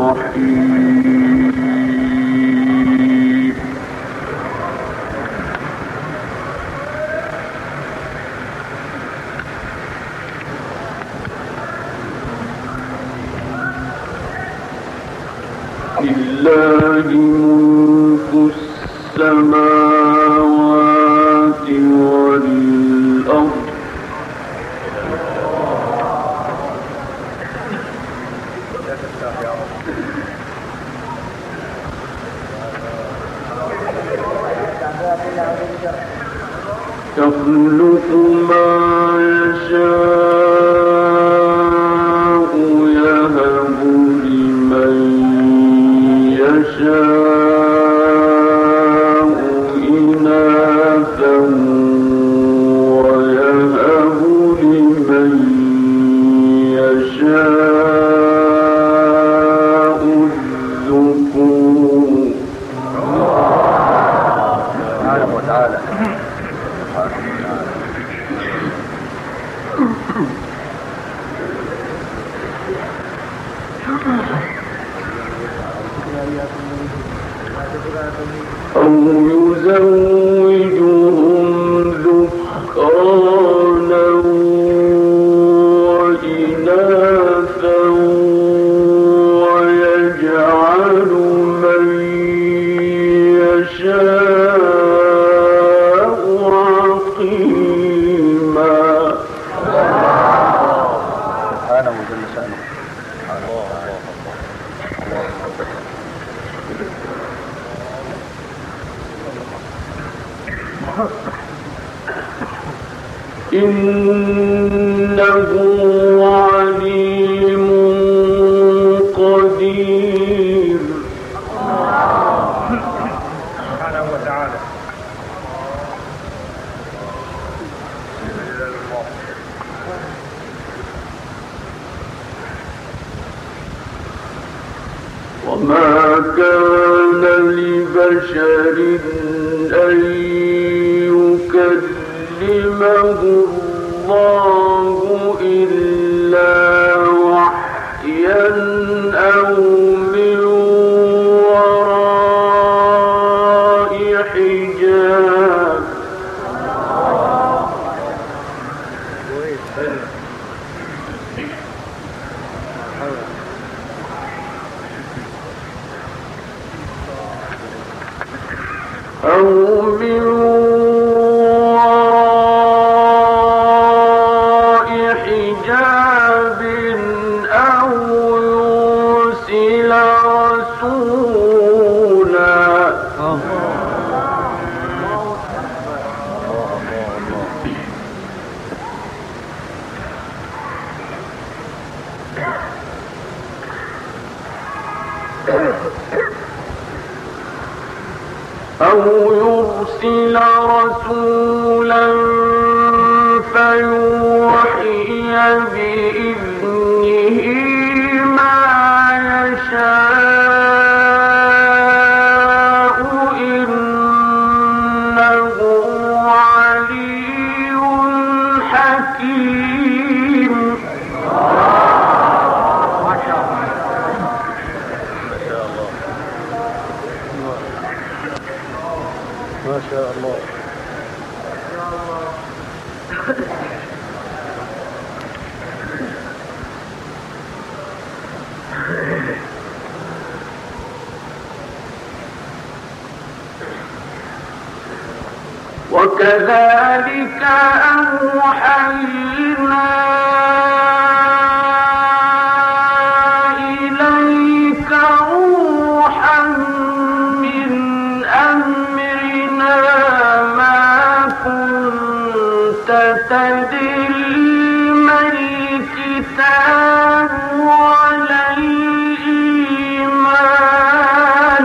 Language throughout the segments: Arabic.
لله ملك السماوات والأرض يخلق ما يشاء يهب لمن يشاء إناثا ويهب لمن يشاء الذكور سبحانه وتعالى. أو يزوجهم ذكرانا وإناثا ويجعل من يشاء عقيما سبحانه وجل شأنه. إنه عليم قدير سبحانه وتعالى. وما كان لبشر أن يكلمه الله إلا وحيا أو من وراء حجاب أو من وراء حجاب أو يرسل رسولا فيوحي بإذنه ما يشاء إنه علي حكيم. ما شاء الله. وكذلك أوحينا إليك روحا من أمرنا ما كنت تدري ما الكتاب ولا الإيمان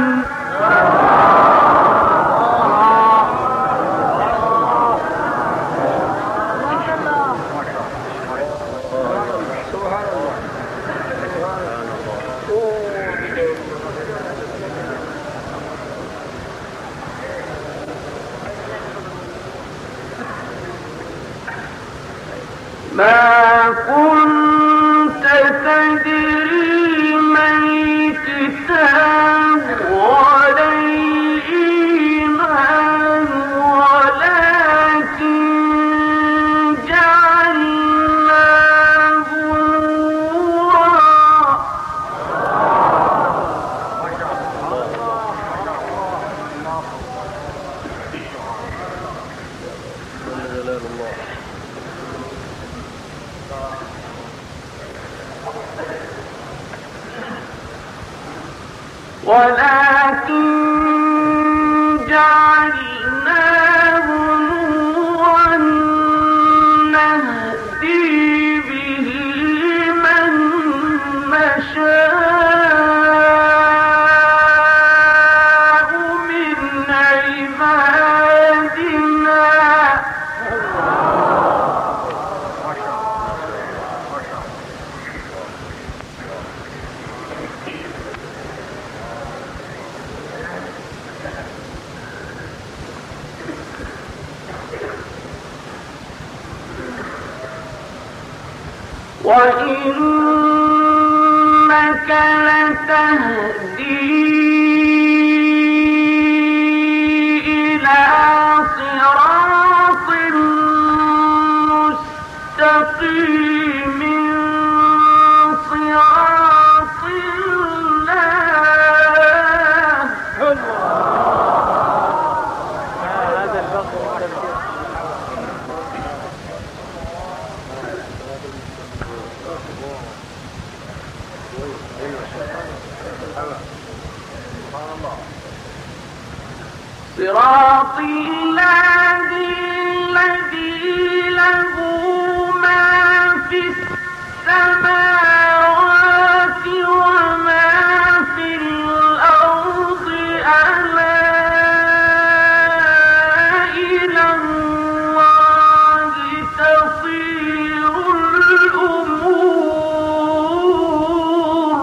ولكن جعلناه نورا نهدي به من نشاء من عبادنا وإنك لتهدي إلى صراط مستقيم صراط صراط الله الذي له ما في السماوات وما في الأرض ألا إلى الله تصير الأمور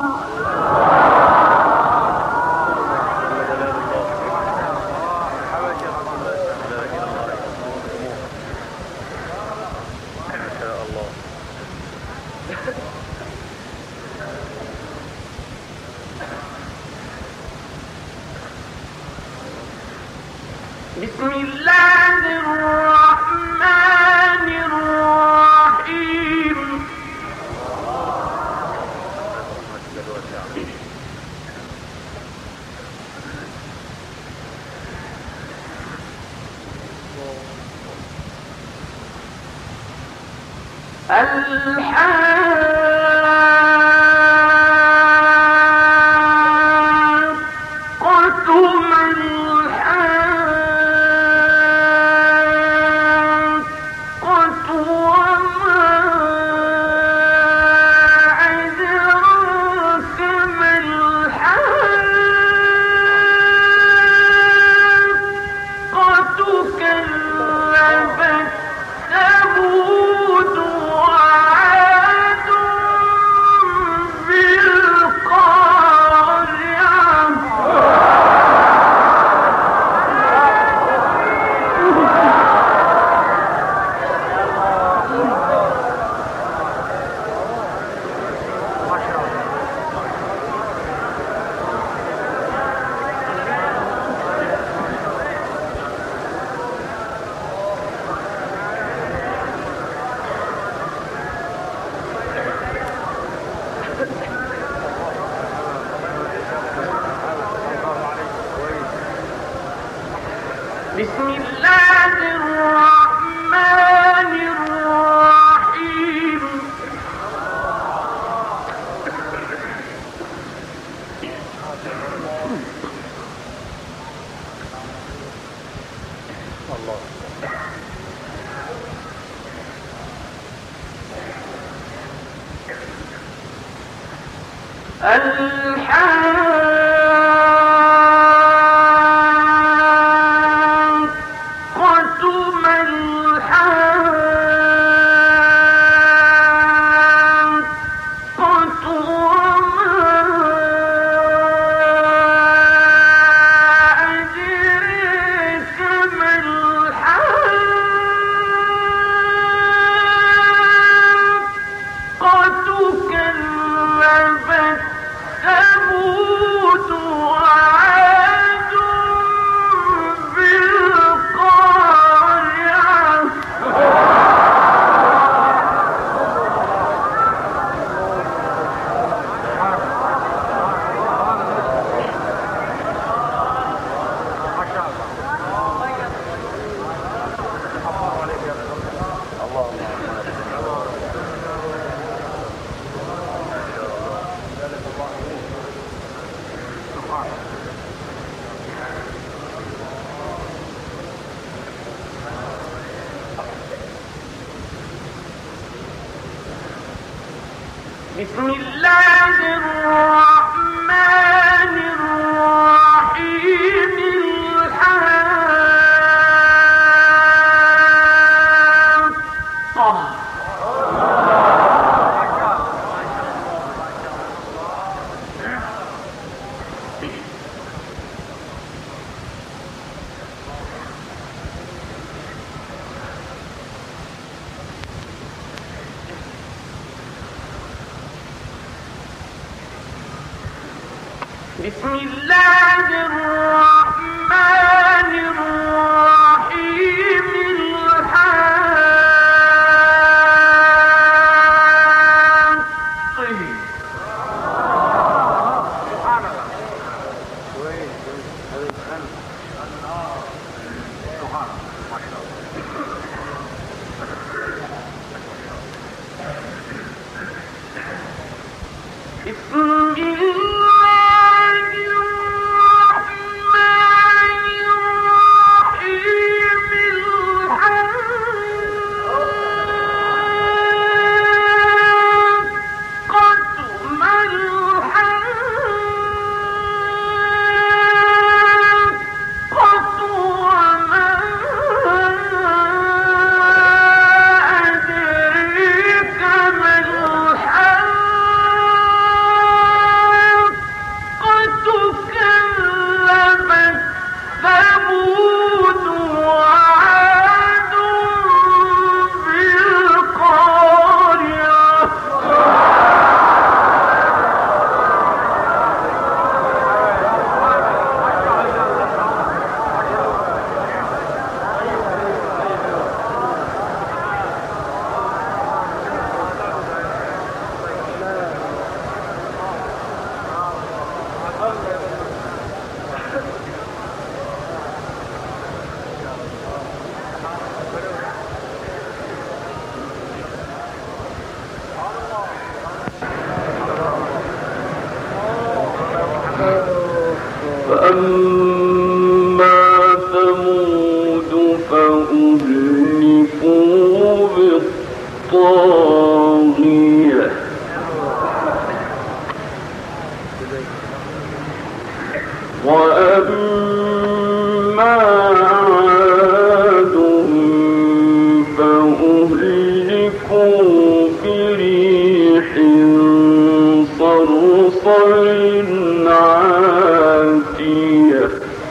بسم الله الرحمن الرحيم الحاقة ما الحاقة وما أدراك ما الحاقة كذبت ثمود وعاد بسم الله الرحمن الرحيم كذبت ثمود بسم الله الرحمن الرحيم الحاقة بسم الله الرحمن الرحيم فأما ثمود فأهلكوا بالطاغية وأما عاد فأهلكوا بريح صرصر عاتية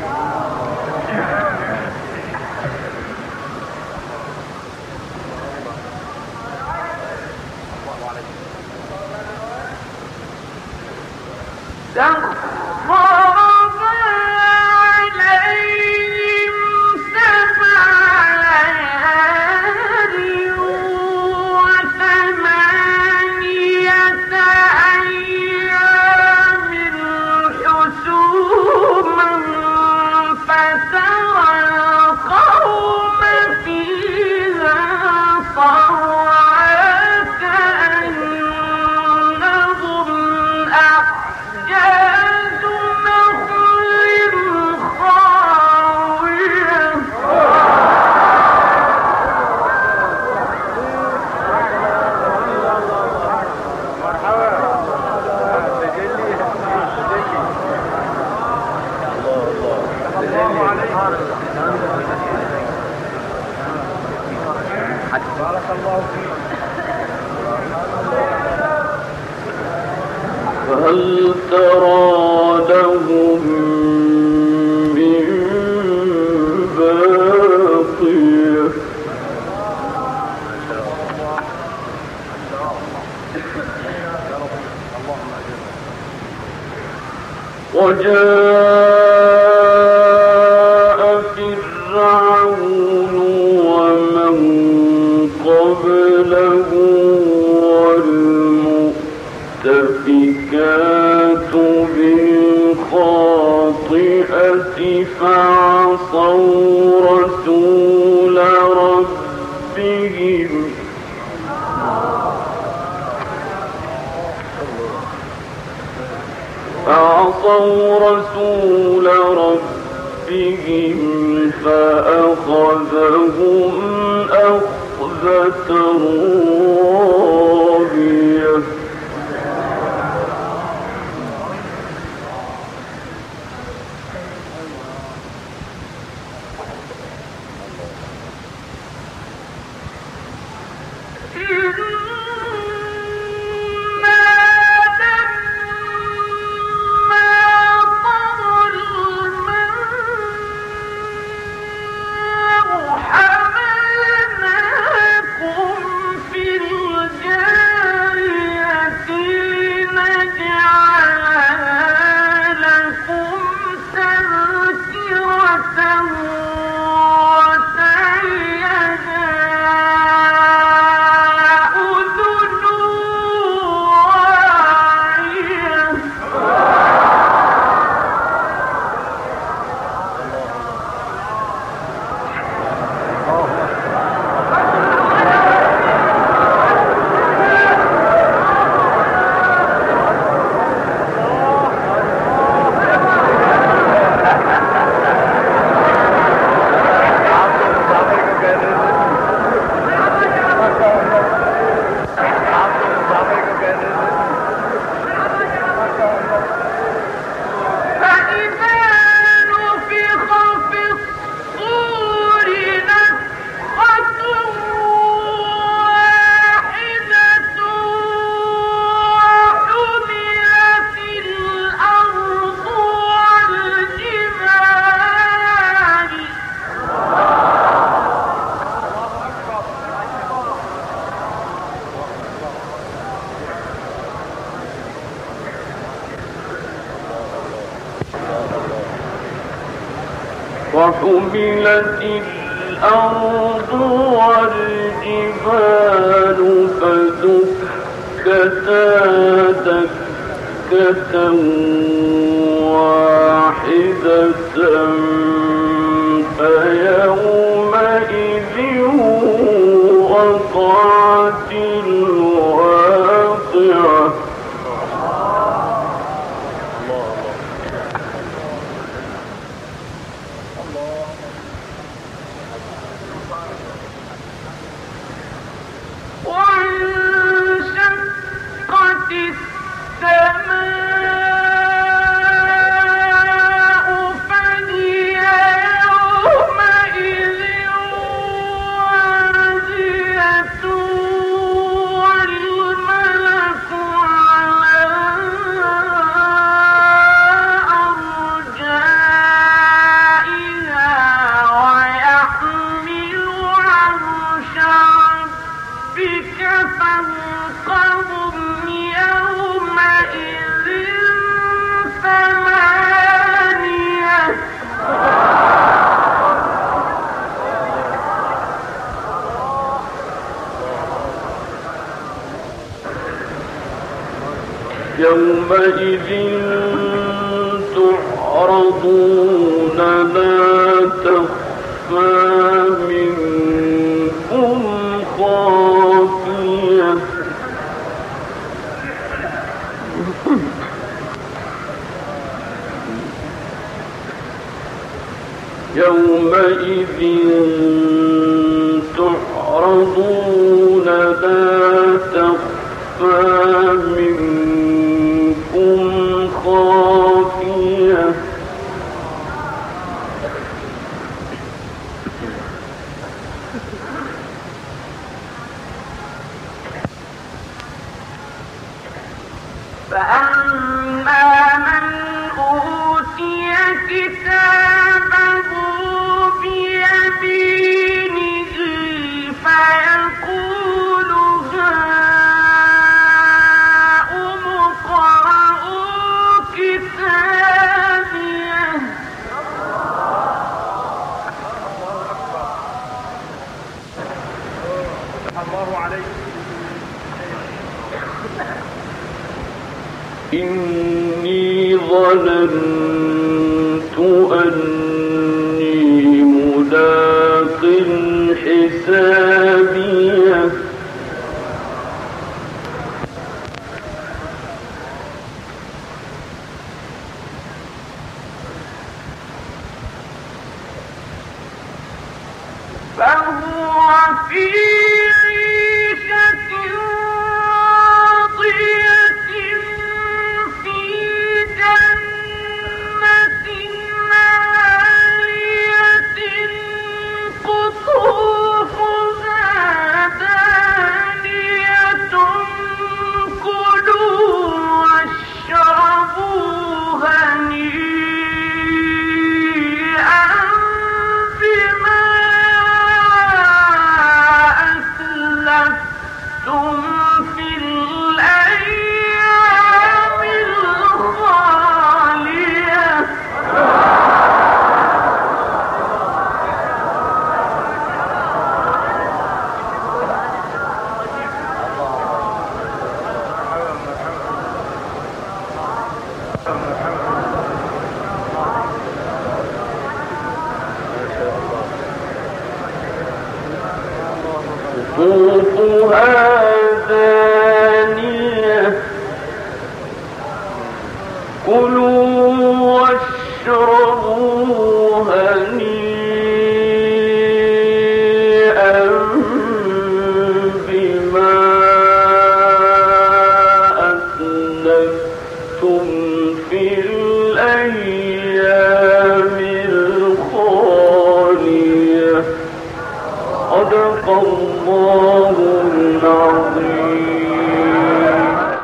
فهل ترى لهم من باقية وجاء فرعون ومن قبله والمؤتفكات بالخاطئة فعصوا رسول ربهم فأخذهم أخذة رابية وحملت الأرض والجبال فدكتا دكة واحدة فيومئذ وقعت الواقعة. وانشقت السماء فهي يومئذ واهية والملك على أرجائها ويحمل عرش ربك فوقهم يومئذ ثمانية. يومئذ تعرضون لا تخفى منكم خافية يومئذ تعرضون لا تخفى منكم خافية فأما من أوتي كتابه بيمينه فيقول هاؤم اقرءوا كتابيه الله عليك إني ظننت أني ملاق حسابيه فهو في عيشة راضية في جنة عالية قطوفها دانية كلوا واشربوا هنيئا بما أسلفتم في الأيام الخالية. قطوفها دانية كلوا واشربوا هنيئا بما أسلفتم في الأيام الخالية. صدق الله العظيم.